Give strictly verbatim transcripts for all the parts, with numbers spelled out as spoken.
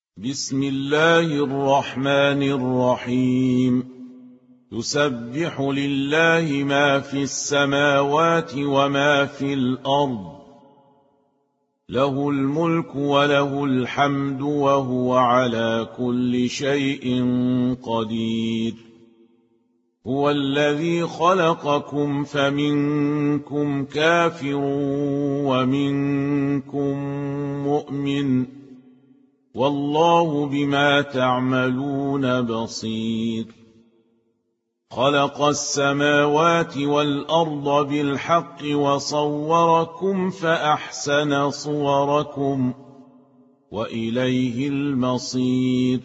بسم الله الرحمن الرحيم يسبح لله ما في السماوات وما في الأرض له الملك وله الحمد وهو على كل شيء قدير هو الذي خلقكم فمنكم كافر ومنكم مؤمن والله بما تعملون بصير خلق السماوات والأرض بالحق وصوركم فأحسن صوركم وإليه المصير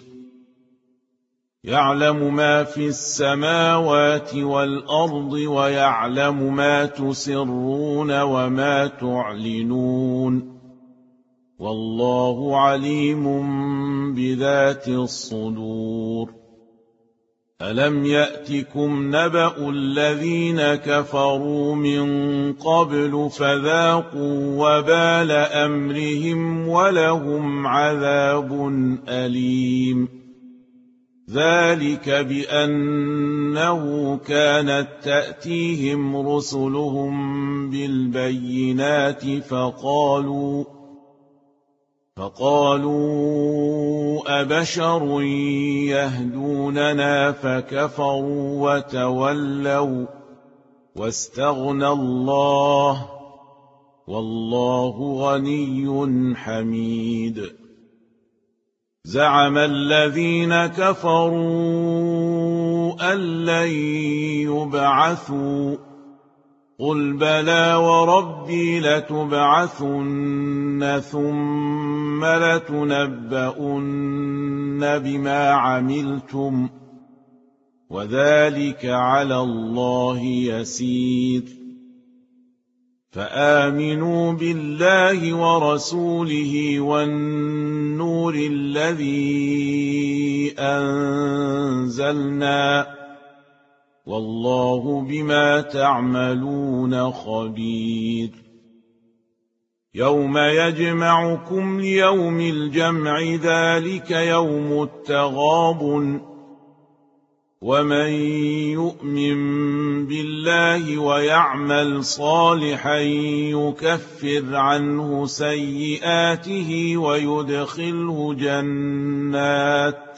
يعلم ما في السماوات والأرض ويعلم ما تسرون وما تعلنون والله عليم بذات الصدور ألم يأتكم نبأ الذين كفروا من قبل فذاقوا وبال أمرهم ولهم عذاب أليم ذلك بأنه كانت تأتيهم رسلهم بالبينات فقالوا فقالوا أبشر يهدوننا فكفروا وتولوا واستغنى الله والله غني حميد زعم الذين كفروا أن لن يبعثوا قل بلى وربي لتبعثن ثم لتنبؤن بما عملتم وذلك على الله يسير فآمنوا بالله ورسوله والنور الذي أنزلنا والله بما تعملون خبير يوم يجمعكم ليوم الجمع ذلك يوم التغابن ومن يؤمن بالله ويعمل صالحا يكفر عنه سيئاته ويدخله جنات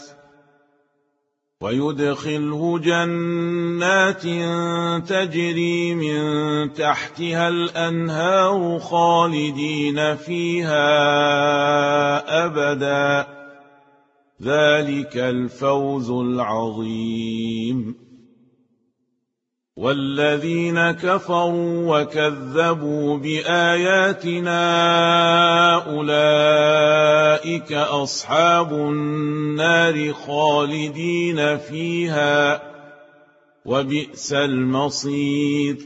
ويدخله جنات تجري من تحتها الأنهار خالدين فيها أبدا ذلك الفوز العظيم والذين كفروا وكذبوا بآياتنا أولئك أصحاب النار خالدين فيها وبئس المصير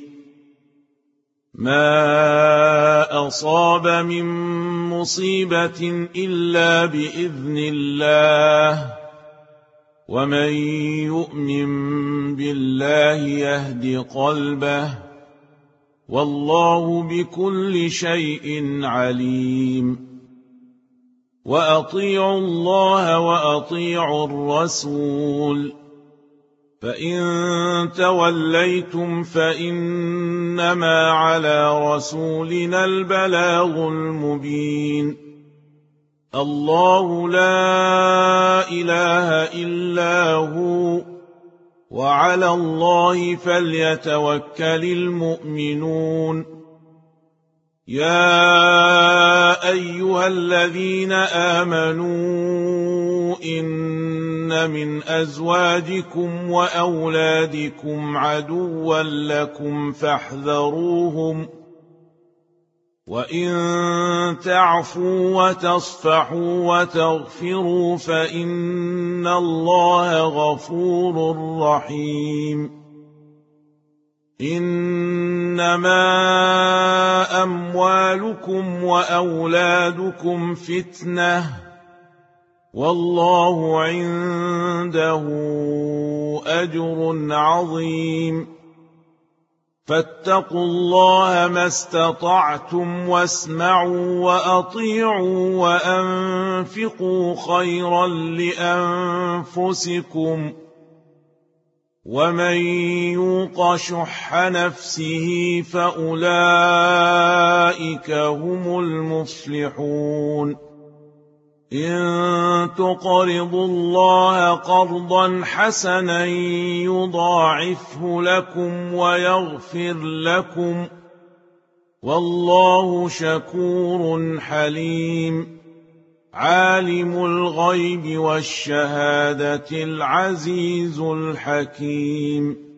ما أصاب من مصيبة إلا بإذن الله ومن يؤمن بالله يهد قلبه والله بكل شيء عليم وأطيعوا الله وأطيعوا الرسول فإن توليتم فإنما على رسولنا البلاغ المبين الله لا إله إلا هو وعلى الله فليتوكل المؤمنون يا أيها الذين آمنوا إن من أزواجكم وأولادكم عدوا لكم فاحذروهم وإن تعفوا وتصفحوا وتغفروا فإن الله غفور رحيم إنما أموالكم وأولادكم فتنة والله عنده أجر عظيم فاتقوا الله ما استطعتم واسمعوا وأطيعوا وأنفقوا خيرا لأنفسكم ومن يوق شح نفسه فأولئك هم المفلحون إن تقرضوا الله قرضا حسنا يضاعفه لكم ويغفر لكم والله شكور حليم عالم الغيب والشهادة العزيز الحكيم